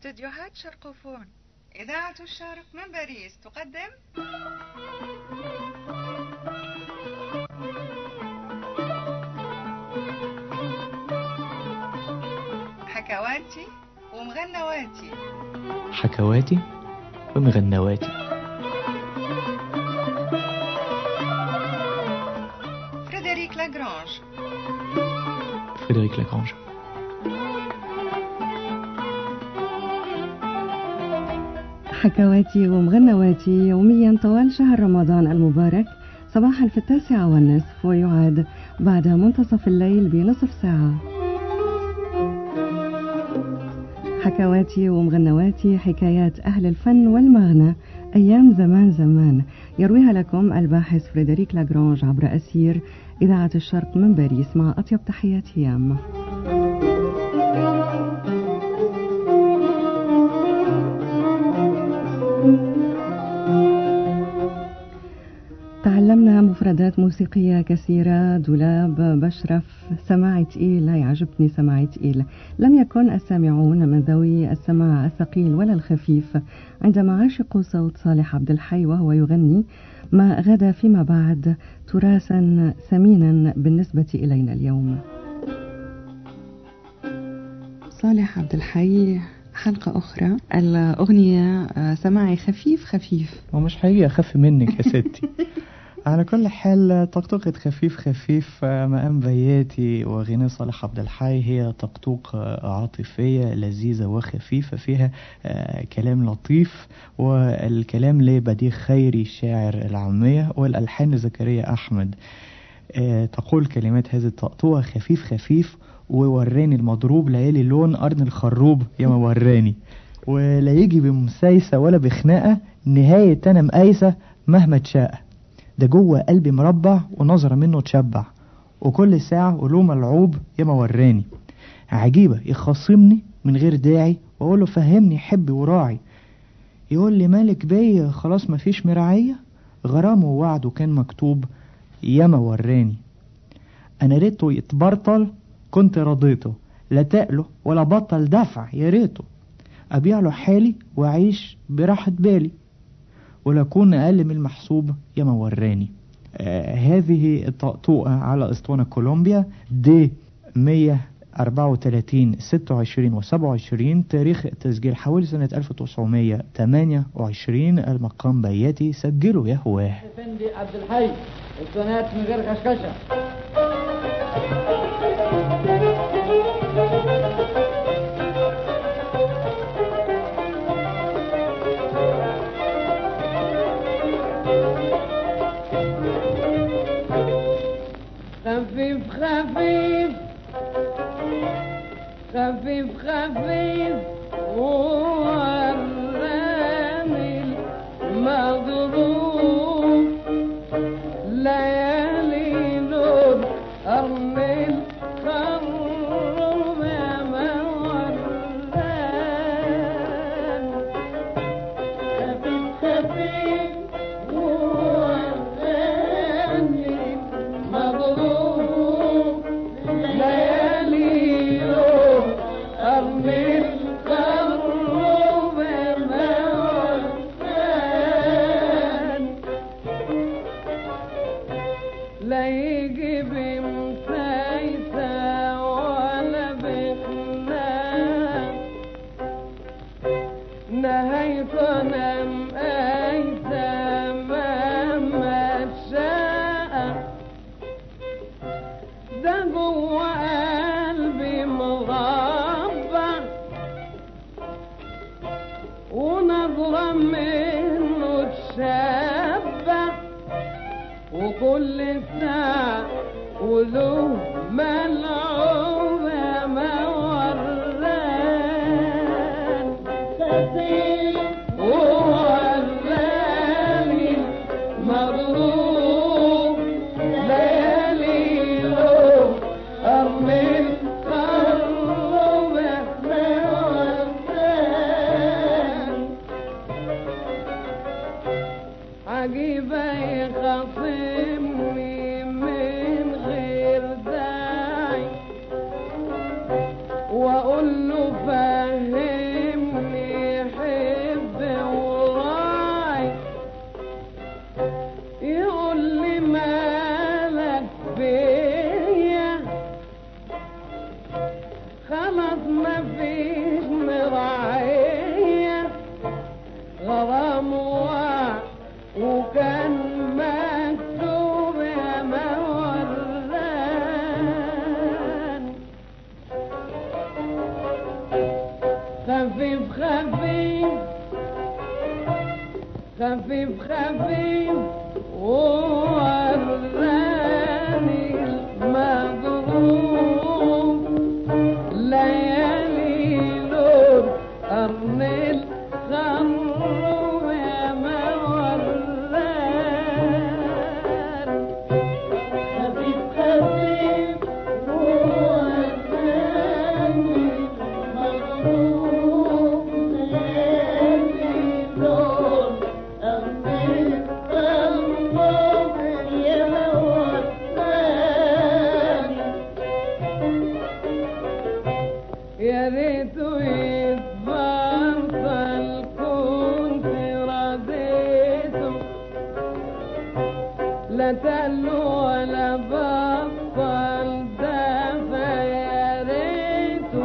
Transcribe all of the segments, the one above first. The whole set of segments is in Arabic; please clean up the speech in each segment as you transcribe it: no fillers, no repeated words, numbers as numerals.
استديوهات شرقوفون. إذاعة الشرق من باريس تقدم حكواتي ومغنواتي. حكواتي ومغنواتي. فريدريك لاغرانج. فريدريك لاغرانج. حكواتي ومغنواتي يوميا طوال شهر رمضان المبارك، صباحا في 9:30 ويعاد بعد منتصف الليل بنصف ساعة. حكواتي ومغنواتي، حكايات أهل الفن والمغنى أيام زمان زمان، يرويها لكم الباحث فريدريك لاغرانج عبر أثير إذاعة الشرق من باريس، مع أطيب تحيات هيام. تعلمنا مفردات موسيقية كثيرة: دولاب، بشرف، سماعي تقيل، لا يعجبني سماعي تقيل. لم يكن السامعون من ذوي السماع الثقيل ولا الخفيف عندما عاشقوا صوت صالح عبد الحي وهو يغني ما غدا فيما بعد تراثا ثمينا بالنسبة إلينا اليوم. صالح عبد الحي، حلقة أخرى. الأغنية سماعي خفيف خفيف، ومش هيجي أخف منك يا ستي. على كل حال، طقطقة خفيف خفيف مقام بياتي وغناء صالح عبد الحي هي طقطوق عاطفية لذيذة وخفيفة، فيها كلام لطيف، والكلام لبديع خيري الشاعر العامية، والألحان زكريا أحمد. تقول كلمات هذه الطقطوقة: خفيف خفيف ووراني المضروب، ليالي لون قرن الخروب يا ما وراني، ولا يجي بمسايسة ولا بخناقة، نهاية أنا مقايسة مهما تشاء، ده جوه قلبي مربع ونظرة منه تشبع، وكل ساعة ولو ملعوب يا ما وراني، عجيبة يخاصمني من غير داعي، وأقوله فهمني حبي وراعي، يقول لي مالك بيا خلاص مفيش مراعية، غرامه ووعده كان مكتوب يا ما وراني، أنا ريته يتبرطل كنت رضيته، لا تقله ولا بطل دفع يا ريته، أبيع له حالي وأعيش براحة بالي، ولا أكون أقل من المحسوب يا ما وراني. هذه الطقطوقة على اسطوانة كولومبيا دي 134 26 و 27. تاريخ التسجيل حوالي سنة 1928. المقام بياتي، سجلوا يا هواه. افندي عبد الحي، الصنات من غير خشخشة. خفيف خفيف خفيف خفيف وراني المغضوب، ليالي لون قرن الخروب يا ما وراني، خفيف خفيف وراني المغضوب، ليالي لون قرن الخروب يا ما وراني، لا يجي بمسايسة ولا بخناق، نهايتنا مقايسة مهما شاء، ده جوه قلبي مربع ونظرة منه تشبع، وكل ساعة وله ملعوب يا ما وراني، خفيف ووراني مغروب، ليالي له قرن الخروب يا ما وراني، عجيبة يخاصمني من غير داعي، خفيف خفيف خفيف خفيف ووراني المضروب ليالي لون قرن الخروب يا ما وراني خفيف خفيف ووراني المضروب ليالي لون قرن الخروب يا ما وراني يا ريته يتبطل كنت رضيته لا تقلو ولا بطل دفع يا ريته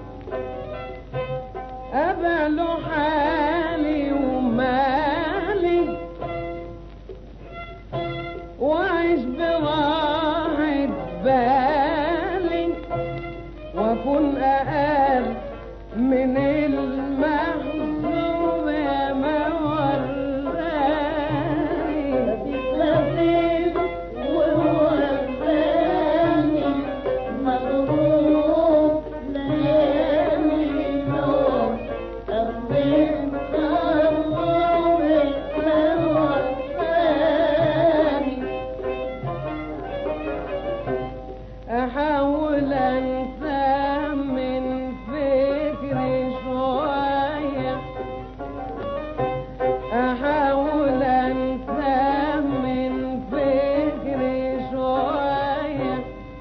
أبعله حالي ومالي وعيش براحة بالي وأكون أقل من المحسوب يا ما وراني خفيف ووراني مضروب ليالي لون قرن خروب ما وراني أحاول أنسى من فكري شوية أحاول أنسى من فكري شوية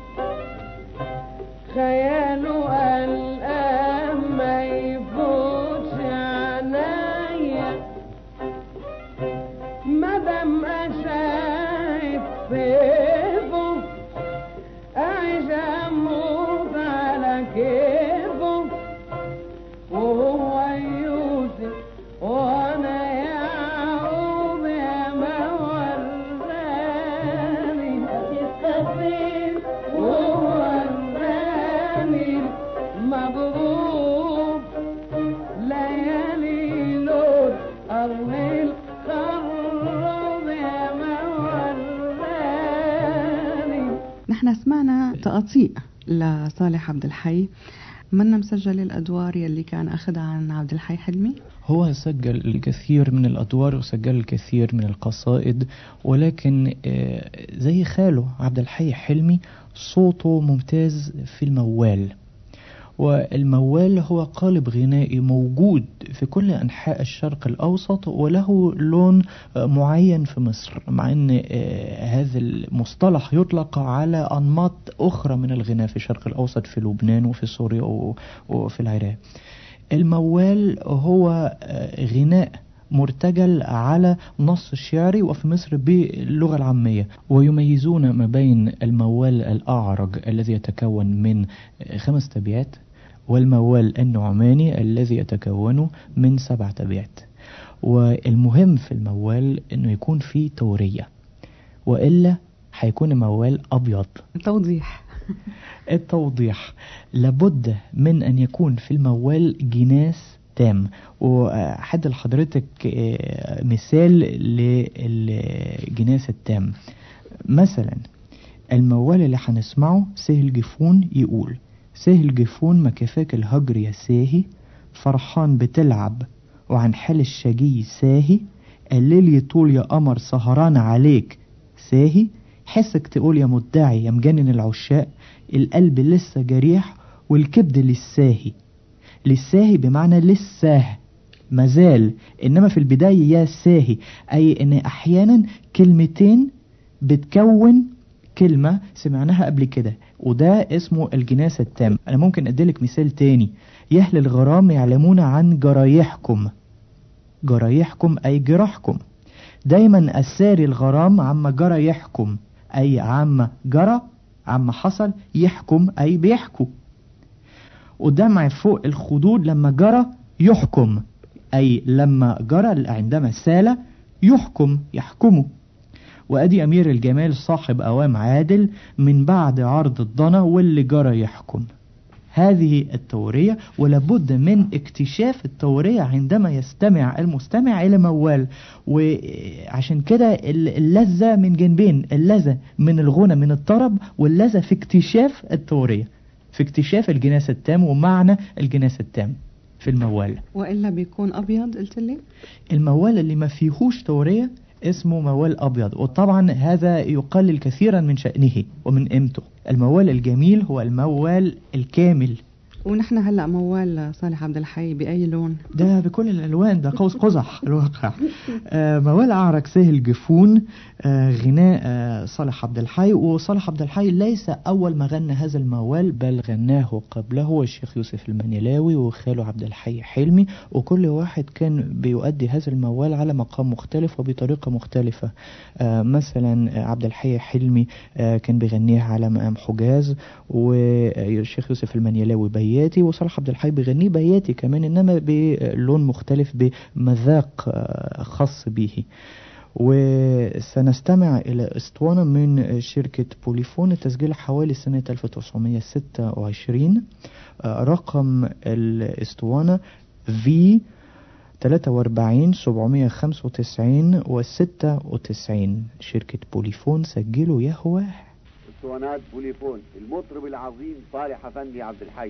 خياله قلقان ما يفوتش عنايا مادام أشاهد سيفه أعيش أموت على كيفه وهو يوسف وأنا يعقوب يا ما وراني خفيف ووراني مضروب ليالي لون قرن الخروب يا ما وراني. نحن سمعنا تقاطيع لصالح عبد الحي، منا مسجل الأدوار يلي كان أخذها عن عبد الحي حلمي؟ هو سجل الكثير من الأدوار وسجل الكثير من القصائد، ولكن زي خاله عبد الحي حلمي صوته ممتاز في الموال. والموال هو قالب غنائي موجود في كل أنحاء الشرق الأوسط وله لون معين في مصر، مع أن هذا المصطلح يطلق على أنماط أخرى من الغناء في الشرق الأوسط، في لبنان وفي سوريا وفي العراق. الموال هو غناء مرتجل على نص شعري وفي مصر باللغة العامية، ويميزون ما بين الموال الأعرج الذي يتكون من 5 أبيات والموال النعماني الذي يتكون من 7 أبيات. والمهم في الموال انه يكون فيه تورية، وإلا هيكون الموال أبيض. التوضيح لابد من أن يكون في الموال جناس تام. وحد لحضرتك مثال للجناس التام. مثلا الموال اللي هنسمعه سهل جفون يقول: سهل جفون ما كفاك الهجر يا ساهي، فرحان بتلعب وعن حال الشجي ساهي، الليل يطول يا قمر سهران عليك ساهي، حسك تقول يا مدعي يا مجنن العشاق، القلب لسه جريح والكبد للساهي. للساهي بمعنى لسه مازال، إنما في البداية يا ساهي، أي إن أحيانا كلمتين بتكون كلمة سمعناها قبل كده، وده اسمه الجناس التام. أنا ممكن أديلك مثال تاني: يهل الغرام يعلمون عن جرايحكم. جرايحكم أي جراحكم. دايما أساري الغرام عما جرى يحكم، أي عما جرى عما حصل، يحكم أي بيحكوا. ودمع فوق الخدود لما جرى يحكم، أي لما جرى عندما سال يحكم يحكمه. وأدي أمير الجمال صاحب أوام عادل، من بعد عرض الضنا واللي جرى يحكم. هذه التورية، ولابد من اكتشاف التورية عندما يستمع المستمع إلى موال. وعشان كده اللذة من جنبين، اللذة من الغنى من الطرب، واللذة في اكتشاف التورية، في اكتشاف الجناس التام ومعنى الجناس التام في الموال. وإلا بيكون أبيض قلت لي؟ الموال اللي ما فيهوش تورية اسمه موال أبيض، وطبعا هذا يقلل كثيرا من شأنه ومن قيمته. الموال الجميل هو الموال الكامل. ونحن هلأ موال صالح عبد الحي بأي لون؟ ده بكل الألوان، ده قوس قزح الواقع. موال أعرق سهل جفون، غناء صالح عبد الحي. وصالح عبد الحي ليس أول ما غنى هذا الموال، بل غناه قبله الشيخ يوسف المنيلاوي وخاله عبد الحي حلمي، وكل واحد كان بيؤدي هذا الموال على مقام مختلف وبطريقة مختلفة. مثلا عبد الحي حلمي كان بيغنيه على مقام حجاز، والشيخ يوسف المنيلاوي بياتي، وصالح عبد الحي بيغنيه بياتي كمان، انما بلون مختلف بمذاق خاص به. وسنستمع إلى اسطوانة من شركة بوليفون، التسجيل حوالي سنة 1926. رقم الاسطوانة V 43 795 و 96. شركة بوليفون، سجلوا يا هواه. اسطوانات بوليفون، المطرب العظيم صالح أفندي عبد الحي.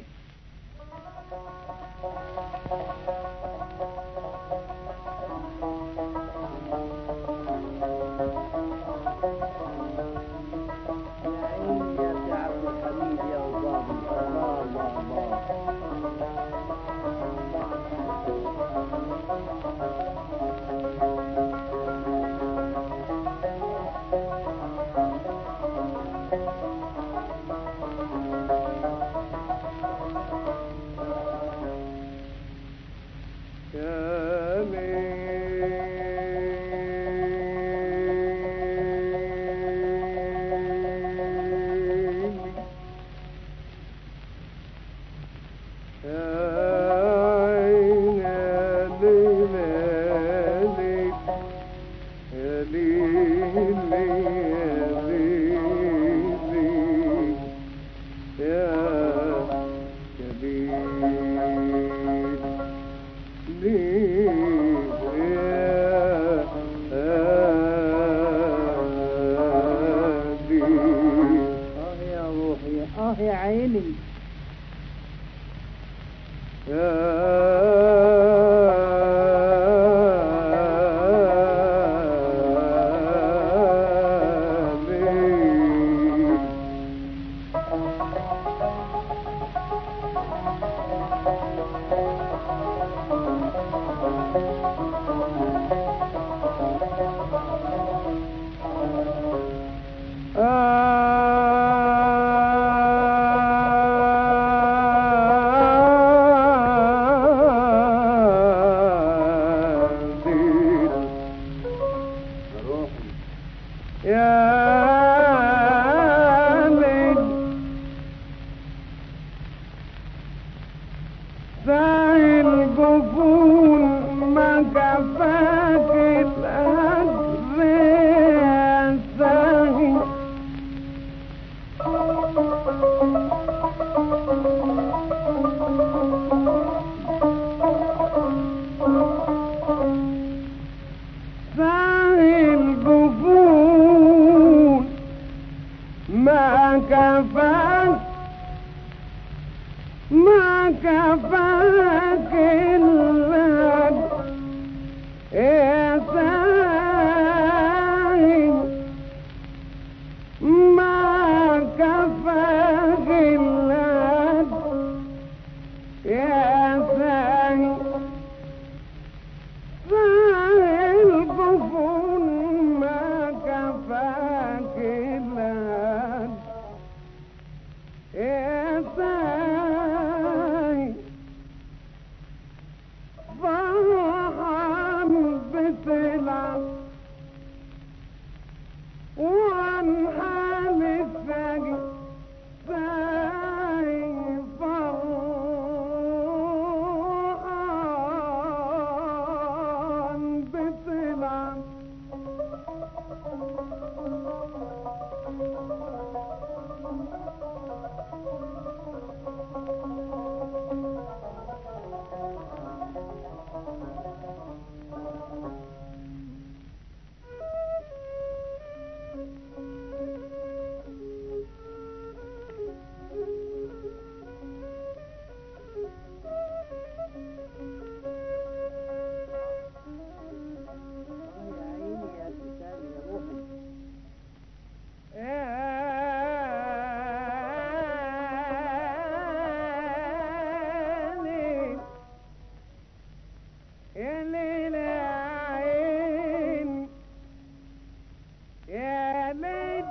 يا ليل يا عين يا ليل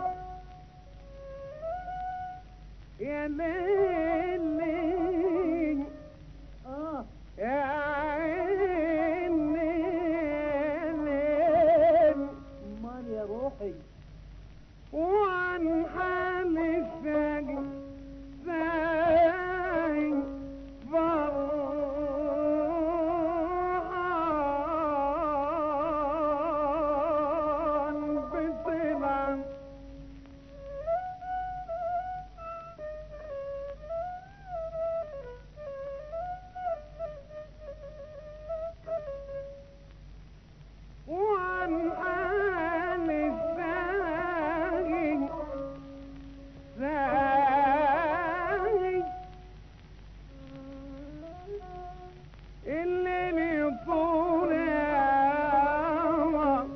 يا ليل يا عين يا ليل امال يا روحي وعن حال الساجد زاي فرحان بطلع وعن حال الساجد زاي الليل يطول يا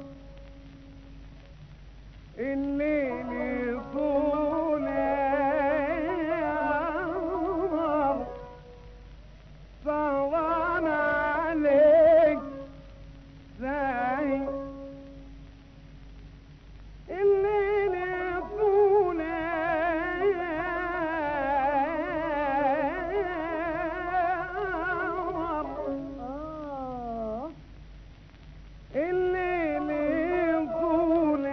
الليل يطول يا صوان عليك زي الليل يطول الليل يطول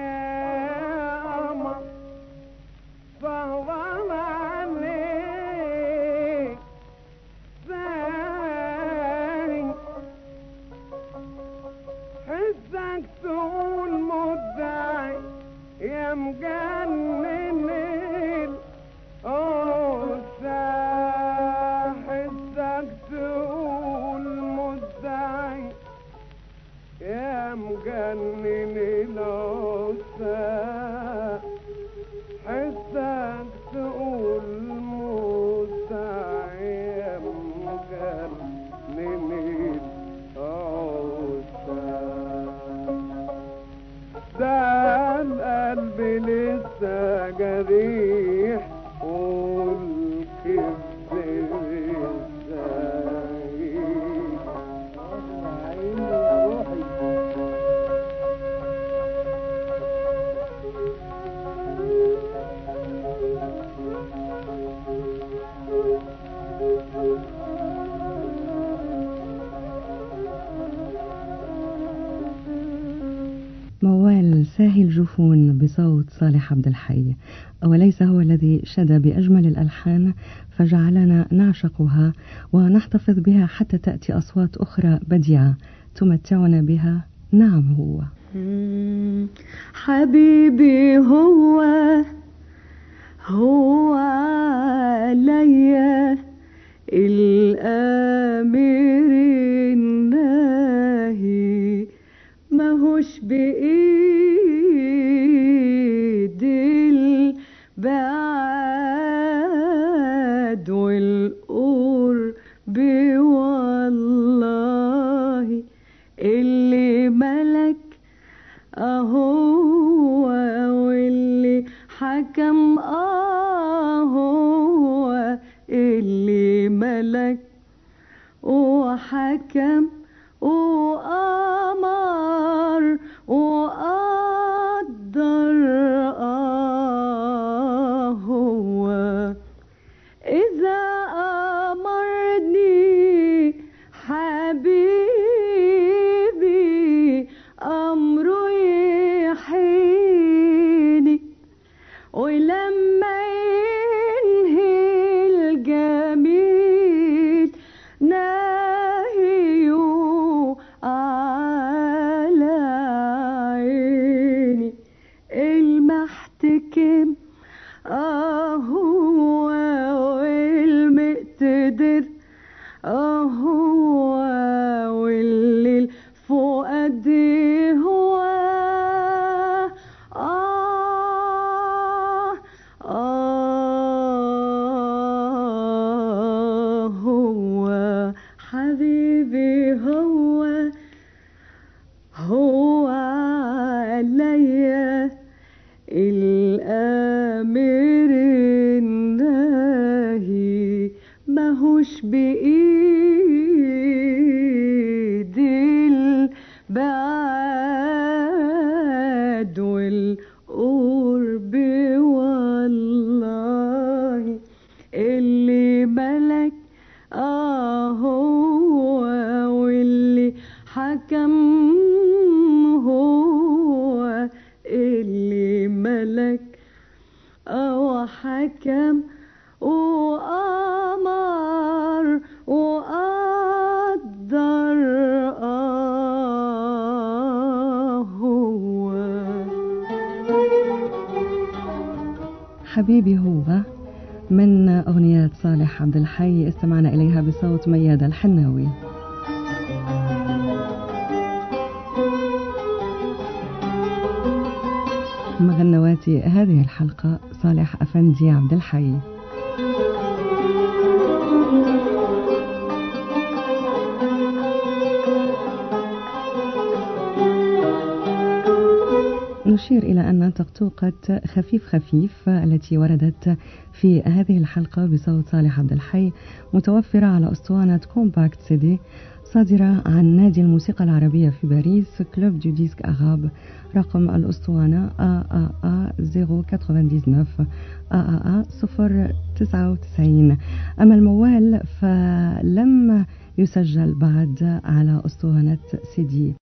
صوان عليك زي حسك تقول مدعي يا مجنن الأوسع حسك تقول مدعي يا مجنن الأوسع حسك تقول مدعي يا مجنن ده القلب لسه جريح والكبد لسه عيني يا روحي موال ساهي الجفون بصوت صالح عبد الحي، وليس هو الذي شد بأجمل الألحان فجعلنا نعشقها ونحتفظ بها حتى تأتي أصوات أخرى بديعة تمتعنا بها. نعم هو حبيبي هو عليا الأمير الناهي ماهوش بإيد البعاد والقرب والله اللي ملك أهو واللي حكم أهو اللي ملك وحكم وأمر وقدر هو إذا أمرني حبيبي أمره يحيني ولما ينهي الجميل ناهيه على عيني المحتكم هو والمقتدر هو واللي الفؤاد هو هو حبيبي هو عليا الأمير الناهي ماهوش بإيدي حكم هو اللي ملك وحكم وأمر وقدر هو حبيبي هو من أغنيات صالح عبد الحي استمعنا إليها بصوت ميادة الحناوي. مغنوات هذه الحلقة صالح أفندي عبد الحي. نشير إلى أن طقطوقة خفيف خفيف التي وردت في هذه الحلقة بصوت صالح عبد الحي متوفرة على أسطوانة كومباكت سي دي صادرة عن نادي الموسيقى العربية في باريس كلوب دو ديسك أغاب. رقم الأسطوانة AAA 099 AAA 099. أما الموال فلم يسجل بعد على أسطوانة سي دي.